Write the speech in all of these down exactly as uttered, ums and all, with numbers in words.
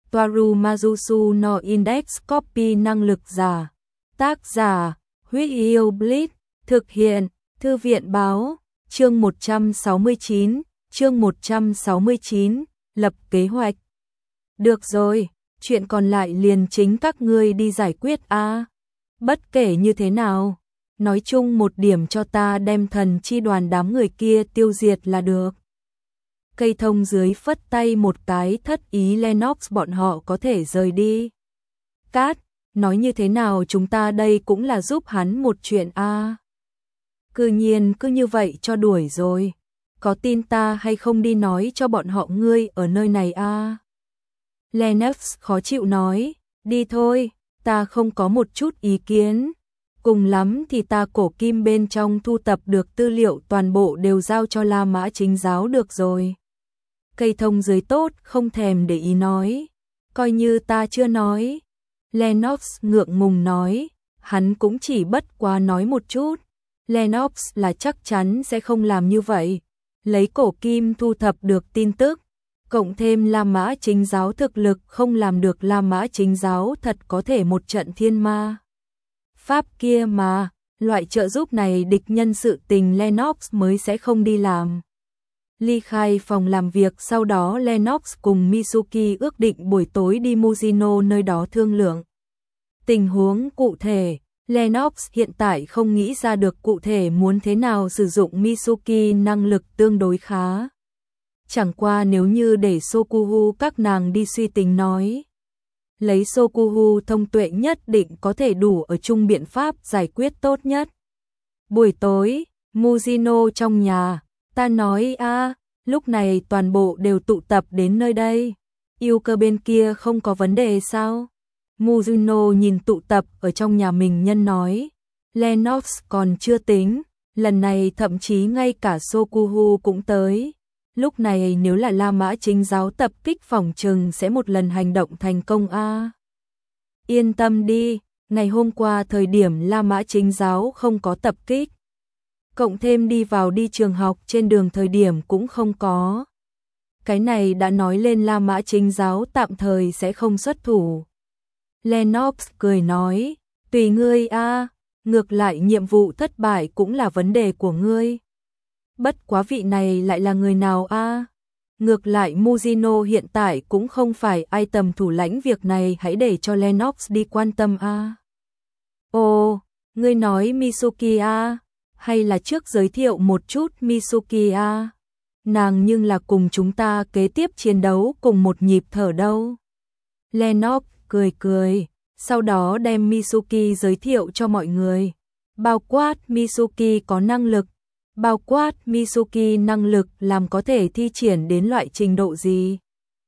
Toaru Majusu no Index Copy năng lực giả. Tác giả, Huyết Yêu Blitz, thực hiện, Thư viện báo, chương một trăm sáu mươi chín, chương một trăm sáu mươi chín, lập kế hoạch. Được rồi, chuyện còn lại liền chính các ngươi đi giải quyết a. Bất kể như thế nào, nói chung một điểm cho ta đem thần chi đoàn đám người kia tiêu diệt là được. Cây thông dưới phất tay một cái thất ý Lennox bọn họ có thể rời đi. Cát, nói như thế nào chúng ta đây cũng là giúp hắn một chuyện a. Cư nhiên cứ như vậy cho đuổi rồi. Có tin ta hay không đi nói cho bọn họ ngươi ở nơi này a? Lennox khó chịu nói, đi thôi, ta không có một chút ý kiến. Cùng lắm thì ta cổ kim bên trong thu tập được tư liệu toàn bộ đều giao cho La Mã Chính giáo được rồi. Cây thông dưới tốt không thèm để ý nói, coi như ta chưa nói. Lennox ngượng ngùng nói, hắn cũng chỉ bất quá nói một chút. Lennox là chắc chắn sẽ không làm như vậy. Lấy cổ kim thu thập được tin tức, cộng thêm La Mã Chính giáo thực lực không làm được La Mã Chính giáo thật có thể một trận thiên ma pháp kia mà, loại trợ giúp này địch nhân sự tình Lennox mới sẽ không đi làm. Ly khai phòng làm việc sau đó Lennox cùng Mitsuki ước định buổi tối đi Mujino nơi đó thương lượng. Tình huống cụ thể, Lennox hiện tại không nghĩ ra được cụ thể muốn thế nào sử dụng Mitsuki năng lực tương đối khá. Chẳng qua nếu như để Sokuhu các nàng đi suy tính nói. Lấy Sokuhu thông tuệ nhất định có thể đủ ở chung biện pháp giải quyết tốt nhất. Buổi tối, Mujino trong nhà, ta nói a, lúc này toàn bộ đều tụ tập đến nơi đây. Yêu cơ bên kia không có vấn đề sao? Mujino nhìn tụ tập ở trong nhà mình nhân nói. Lennox còn chưa tính, lần này thậm chí ngay cả Sokuhu cũng tới. Lúc này nếu là La Mã Chính giáo tập kích phòng trừng sẽ một lần hành động thành công a. Yên tâm đi, ngày hôm qua thời điểm La Mã Chính giáo không có tập kích. Cộng thêm đi vào đi trường học trên đường thời điểm cũng không có. Cái này đã nói lên La Mã Chính giáo tạm thời sẽ không xuất thủ. Lennox cười nói, tùy ngươi a, ngược lại nhiệm vụ thất bại cũng là vấn đề của ngươi. Bất quá vị này lại là người nào a? Ngược lại Mujino hiện tại cũng không phải ai tầm thủ lãnh việc này, hãy để cho Lennox đi quan tâm a. Ồ, ngươi nói Mitsuki a, hay là trước giới thiệu một chút Mitsuki a? Nàng nhưng là cùng chúng ta kế tiếp chiến đấu cùng một nhịp thở đâu. Lennox cười cười, sau đó đem Mitsuki giới thiệu cho mọi người. Bao quát Mitsuki có năng lực, bao quát Mitsuki năng lực làm có thể thi triển đến loại trình độ gì.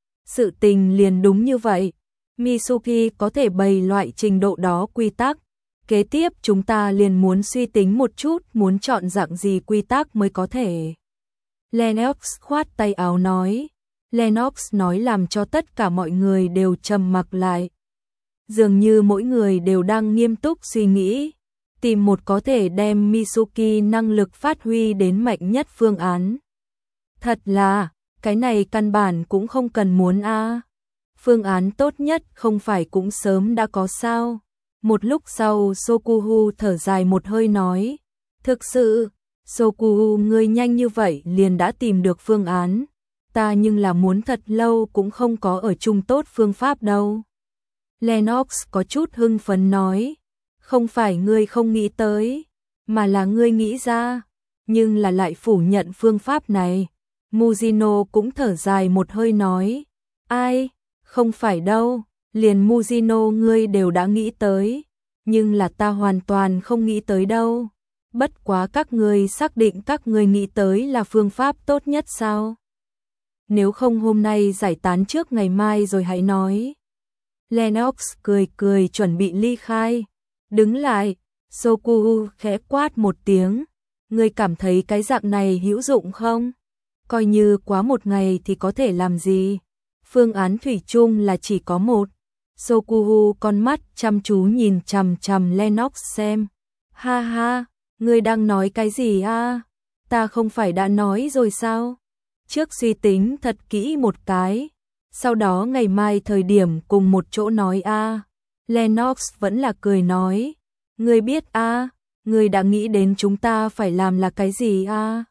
Sự tình liền đúng như vậy, Mitsuki có thể bày loại trình độ đó quy tắc. Kế tiếp chúng ta liền muốn suy tính một chút muốn chọn dạng gì quy tắc mới có thể. Lennox khoát tay áo nói. Lennox nói làm cho tất cả mọi người đều trầm mặc lại. Dường như mỗi người đều đang nghiêm túc suy nghĩ, tìm một có thể đem Mitsuki năng lực phát huy đến mạnh nhất phương án. Thật là, cái này căn bản cũng không cần muốn a. Phương án tốt nhất không phải cũng sớm đã có sao. Một lúc sau Sokuhu thở dài một hơi nói, thực sự, Sokuhu ngươi nhanh như vậy liền đã tìm được phương án. Ta nhưng là muốn thật lâu cũng không có ở chung tốt phương pháp đâu. Lennox có chút hưng phấn nói, không phải ngươi không nghĩ tới, mà là ngươi nghĩ ra, nhưng là lại phủ nhận phương pháp này. Mujino cũng thở dài một hơi nói, ai, không phải đâu, liền Mujino ngươi đều đã nghĩ tới, nhưng là ta hoàn toàn không nghĩ tới đâu. Bất quá các ngươi xác định các ngươi nghĩ tới là phương pháp tốt nhất sao? Nếu không hôm nay giải tán trước ngày mai rồi hãy nói. Lennox cười cười chuẩn bị ly khai. Đứng lại, Sokuhu khẽ quát một tiếng. Ngươi cảm thấy cái dạng này hữu dụng không? Coi như quá một ngày thì có thể làm gì? Phương án thủy chung là chỉ có một. Sokuhu con mắt chăm chú nhìn chằm chằm Lennox xem. Ha ha, ngươi đang nói cái gì a? Ta không phải đã nói rồi sao? Trước suy tính thật kỹ một cái, Sau đó ngày mai thời điểm cùng một chỗ nói a. Lennox vẫn là cười nói, ngươi biết a, ngươi đã nghĩ đến chúng ta phải làm là cái gì a?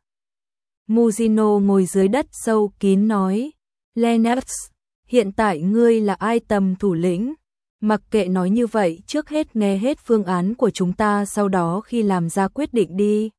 Muzino ngồi dưới đất sâu kín nói, Lennox, hiện tại ngươi là ai tầm thủ lĩnh, mặc kệ nói như vậy, trước hết nghe hết phương án của chúng ta, sau đó khi làm ra quyết định đi.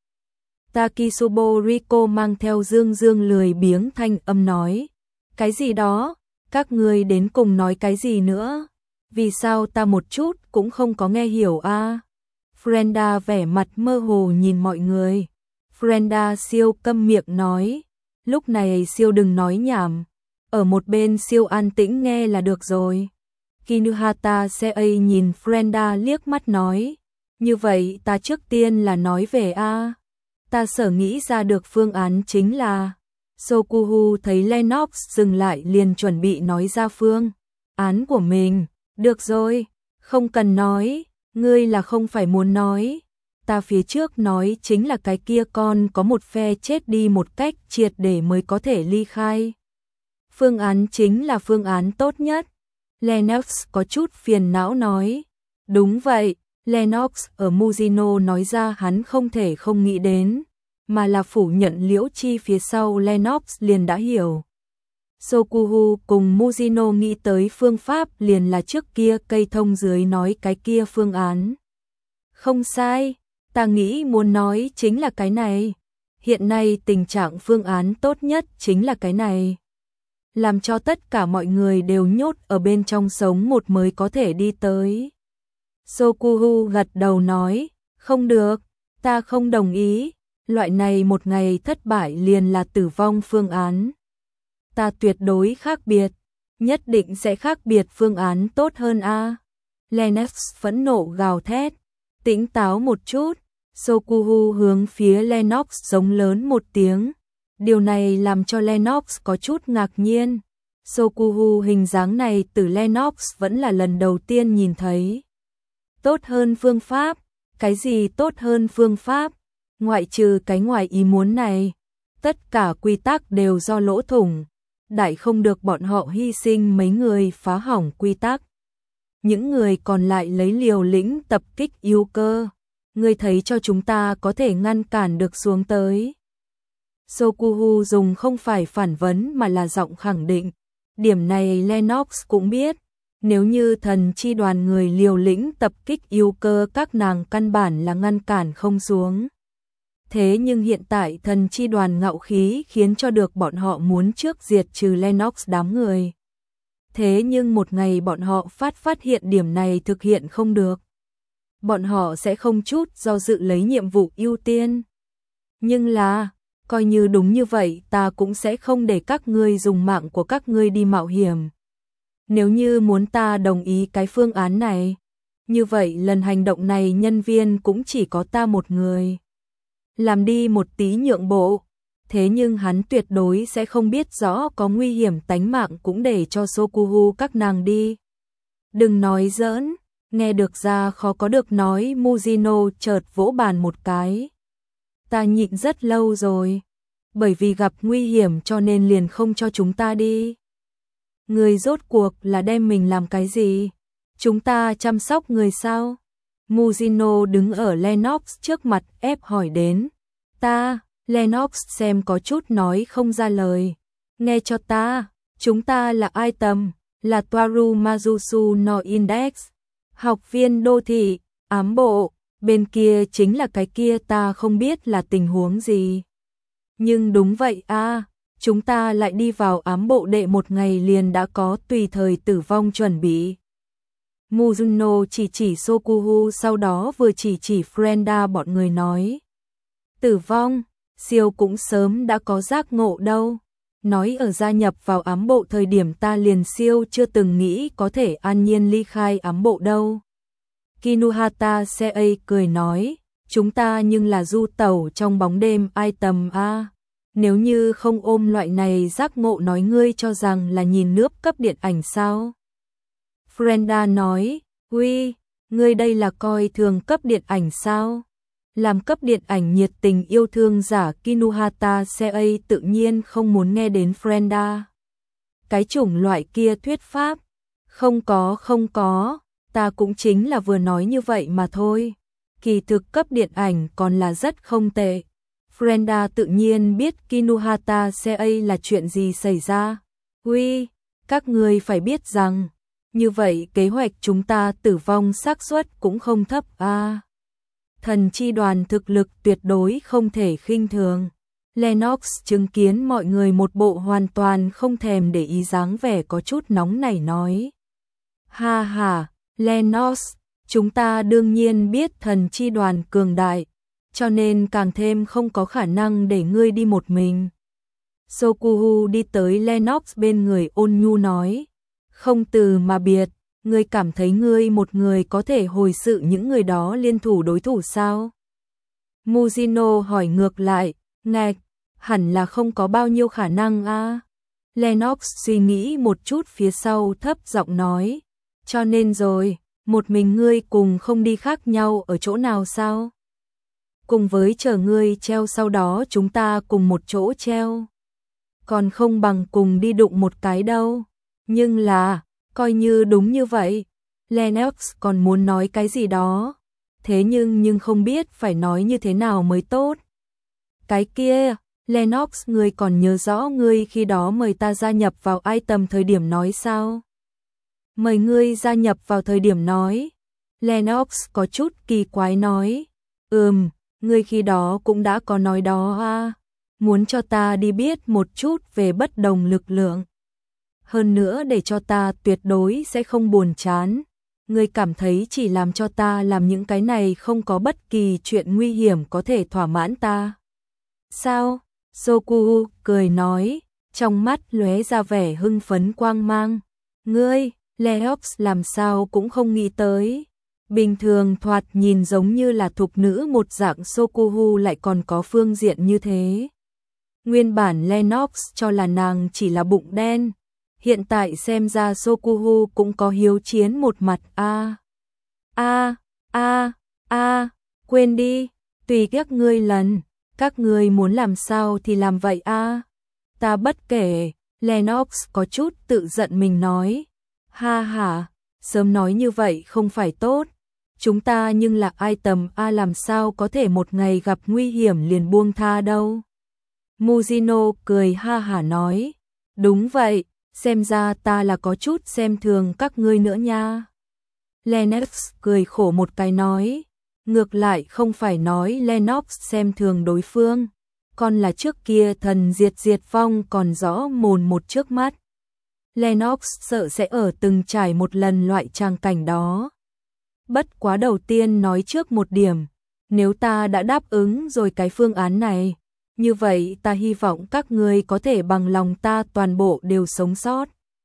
Takisubo Rico mang theo dương dương lười biếng thanh âm nói, cái gì đó, các ngươi đến cùng nói cái gì nữa, vì sao ta một chút cũng không có nghe hiểu a? Frenda vẻ mặt mơ hồ nhìn mọi người. Frenda siêu câm miệng nói, lúc này siêu đừng nói nhảm, ở một bên siêu an tĩnh nghe là được rồi. Kinuhata Sei nhìn Frenda liếc mắt nói, như vậy ta trước tiên là nói về a. Ta sở nghĩ ra được phương án chính là. Sokuhu thấy Lennox dừng lại liền chuẩn bị nói ra phương án của mình. Được rồi, không cần nói, ngươi là không phải muốn nói. Ta phía trước nói chính là cái kia con có một phe chết đi một cách triệt để mới có thể ly khai. Phương án chính là phương án tốt nhất. Lennox có chút phiền não nói. Đúng vậy, Lennox ở Muzino nói ra hắn không thể không nghĩ đến, mà là phủ nhận Liễu Chi phía sau Lennox liền đã hiểu. Sokuhu cùng Muzino nghĩ tới phương pháp liền là trước kia cây thông dưới nói cái kia phương án. Không sai, ta nghĩ muốn nói chính là cái này. Hiện nay tình trạng phương án tốt nhất chính là cái này. Làm cho tất cả mọi người đều nhốt ở bên trong sống một mới có thể đi tới. Sokuhu gật đầu nói, không được, ta không đồng ý, loại này một ngày thất bại liền là tử vong phương án. Ta tuyệt đối khác biệt, nhất định sẽ khác biệt phương án tốt hơn a. Lennox phẫn nộ gào thét, tỉnh táo một chút. Sokuhu hướng phía Lennox giống lớn một tiếng. Điều này làm cho Lennox có chút ngạc nhiên. Sokuhu hình dáng này từ Lennox vẫn là lần đầu tiên nhìn thấy. Tốt hơn phương pháp? Cái gì tốt hơn phương pháp? Ngoại trừ cái ngoài ý muốn này, tất cả quy tắc đều do lỗ thủng. Đại không được bọn họ hy sinh mấy người phá hỏng quy tắc. Những người còn lại lấy liều lĩnh tập kích yêu cơ. Ngươi thấy cho chúng ta có thể ngăn cản được xuống tới. Sokuhu dùng không phải phản vấn mà là giọng khẳng định. Điểm này Lennox cũng biết. Nếu như thần chi đoàn người liều lĩnh tập kích yêu cơ, các nàng căn bản là ngăn cản không xuống. Thế nhưng hiện tại thần chi đoàn ngạo khí khiến cho được bọn họ muốn trước diệt trừ Lennox đám người. Thế nhưng một ngày bọn họ phát phát hiện điểm này thực hiện không được. Bọn họ sẽ không chút do dự lấy nhiệm vụ ưu tiên. Nhưng là, coi như đúng như vậy, ta cũng sẽ không để các ngươi dùng mạng của các ngươi đi mạo hiểm. Nếu như muốn ta đồng ý cái phương án này, như vậy lần hành động này nhân viên cũng chỉ có ta một người. Làm đi một tí nhượng bộ, thế nhưng hắn tuyệt đối sẽ không biết rõ có nguy hiểm tánh mạng cũng để cho Sokuhu các nàng đi. Đừng nói giỡn, nghe được ra khó có được nói. Muzino chợt vỗ bàn một cái. Ta nhịn rất lâu rồi, bởi vì gặp nguy hiểm cho nên liền không cho chúng ta đi. Người rốt cuộc là đem mình làm cái gì? Chúng ta chăm sóc người sao? Muzino đứng ở Lennox trước mặt ép hỏi đến. Ta, Lennox xem có chút nói không ra lời. Nghe cho ta, chúng ta là ai tầm, là Toaru Mazusu no Index, học viên đô thị, ám bộ, bên kia chính là cái kia ta không biết là tình huống gì. Nhưng đúng vậy a, chúng ta lại đi vào ám bộ đệ một ngày liền đã có tùy thời tử vong chuẩn bị. Muzino chỉ chỉ Sokuhu, sau đó vừa chỉ chỉ Frenda bọn người nói. Tử vong, siêu cũng sớm đã có giác ngộ đâu. Nói ở gia nhập vào ám bộ thời điểm ta liền siêu chưa từng nghĩ có thể an nhiên ly khai ám bộ đâu. Kinuhata Sei cười nói, chúng ta nhưng là du tẩu trong bóng đêm ai tầm a. Nếu như không ôm loại này giác ngộ, nói ngươi cho rằng là nhìn nước cấp điện ảnh sao? Frenda nói, uy, ngươi đây là coi thường cấp điện ảnh sao? Làm cấp điện ảnh nhiệt tình yêu thương giả Kinuhata Sei tự nhiên không muốn nghe đến Frenda. cái chủng loại kia thuyết pháp. Không có không có, ta cũng chính là vừa nói như vậy mà thôi. Kỳ thực cấp điện ảnh còn là rất không tệ. Frenda tự nhiên biết Kinuhata Sei là chuyện gì xảy ra. Uy, các người phải biết rằng, như vậy kế hoạch chúng ta tử vong xác suất cũng không thấp a. À, thần chi đoàn thực lực tuyệt đối không thể khinh thường. Lennox chứng kiến mọi người một bộ hoàn toàn không thèm để ý dáng vẻ có chút nóng nảy nói. Ha ha, Lennox, chúng ta đương nhiên biết thần chi đoàn cường đại, cho nên càng thêm không có khả năng để ngươi đi một mình. Sokuhu đi tới Lennox bên người ôn nhu nói, không từ mà biệt, ngươi cảm thấy ngươi một người có thể hồi sự những người đó liên thủ đối thủ sao? Mujino hỏi ngược lại, ngạch, hẳn là không có bao nhiêu khả năng a. À? Lennox suy nghĩ một chút phía sau thấp giọng nói, cho nên rồi, một mình ngươi cùng không đi khác nhau ở chỗ nào sao? Cùng với chờ ngươi treo sau đó chúng ta cùng một chỗ treo. Còn không bằng cùng đi đụng một cái đâu. Nhưng là, coi như đúng như vậy, Lennox còn muốn nói cái gì đó. Thế nhưng nhưng không biết phải nói như thế nào mới tốt. Cái kia, Lennox ngươi còn nhớ rõ ngươi khi đó mời ta gia nhập vào item thời điểm nói sao? Mời ngươi gia nhập vào thời điểm nói. Lennox có chút kỳ quái nói. Ừm, ngươi khi đó cũng đã có nói đó à. Muốn cho ta đi biết một chút về bất đồng lực lượng. Hơn nữa để cho ta tuyệt đối sẽ không buồn chán. Ngươi cảm thấy chỉ làm cho ta làm những cái này không có bất kỳ chuyện nguy hiểm có thể thỏa mãn ta. Sao? Sokuhu cười nói, trong mắt lóe ra vẻ hưng phấn quang mang. Ngươi, Lennox làm sao cũng không nghĩ tới. Bình thường thoạt nhìn giống như là thục nữ một dạng Sokuhu lại còn có phương diện như thế. Nguyên bản Lennox cho là nàng chỉ là bụng đen. Hiện tại xem ra Sokuhu cũng có hiếu chiến một mặt a. A, a, a, quên đi, tùy các ngươi lần, các ngươi muốn làm sao thì làm vậy a. Ta bất kể, Lennox có chút tự giận mình nói. Ha ha, sớm nói như vậy không phải tốt. Chúng ta nhưng là item A làm sao có thể một ngày gặp nguy hiểm liền buông tha đâu. Mujino cười ha hả nói. Đúng vậy, xem ra ta là có chút xem thường các ngươi nữa nha. Lennox cười khổ một cái nói. Ngược lại không phải nói Lennox xem thường đối phương. Còn là trước kia thần diệt diệt vong còn rõ mồn một trước mắt. Lennox sợ sẽ ở từng trải một lần loại tràng cảnh đó. Bất quá đầu tiên nói trước một điểm, nếu ta đã đáp ứng rồi cái phương án này, như vậy ta hy vọng các ngươi có thể bằng lòng ta toàn bộ đều sống sót.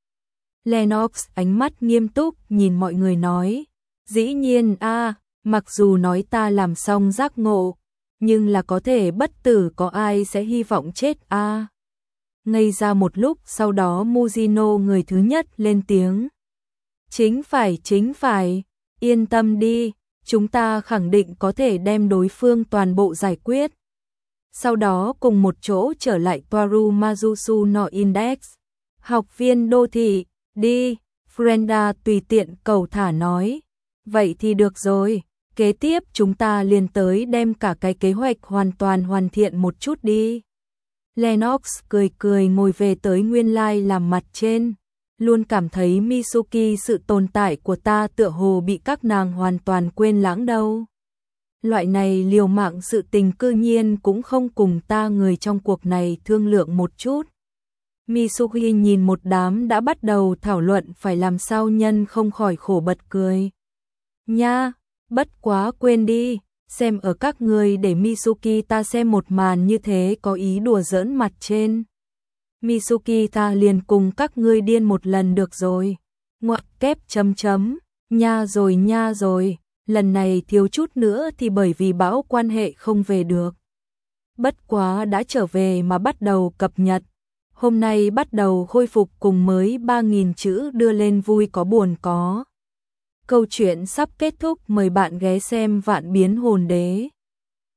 Lennox ánh mắt nghiêm túc nhìn mọi người nói, dĩ nhiên a, mặc dù nói ta làm xong giác ngộ, nhưng là có thể bất tử có ai sẽ hy vọng chết a. À. Ngây ra một lúc sau đó Mujino người thứ nhất lên tiếng. Chính phải chính phải, yên tâm đi, chúng ta khẳng định có thể đem đối phương toàn bộ giải quyết. Sau đó cùng một chỗ trở lại Toaru Mazusu no Index. Học viên đô thị, đi, Frenda tùy tiện cầu thả nói. Vậy thì được rồi, kế tiếp chúng ta liền tới đem cả cái kế hoạch hoàn toàn hoàn thiện một chút đi. Lennox cười cười ngồi về tới nguyên lai làm mặt trên. Luôn cảm thấy Mitsuki sự tồn tại của ta tựa hồ bị các nàng hoàn toàn quên lãng đâu. Loại này liều mạng sự tình cư nhiên cũng không cùng ta người trong cuộc này thương lượng một chút. Mitsuki nhìn một đám đã bắt đầu thảo luận phải làm sao nhân không khỏi khổ bật cười. Nha, bất quá quên đi, xem ở các người để Mitsuki ta xem một màn như thế có ý đùa giỡn mặt trên. Mitsuki ta liền cùng các ngươi điên một lần được rồi. Ngoặc kép chấm chấm, nha rồi nha rồi, lần này thiếu chút nữa thì bởi vì bão quan hệ không về được. Bất quá đã trở về mà bắt đầu cập nhật. Hôm nay bắt đầu khôi phục cùng mới ba nghìn chữ đưa lên vui có buồn có. Câu chuyện sắp kết thúc, mời bạn ghé xem Vạn Biến Hồn Đế.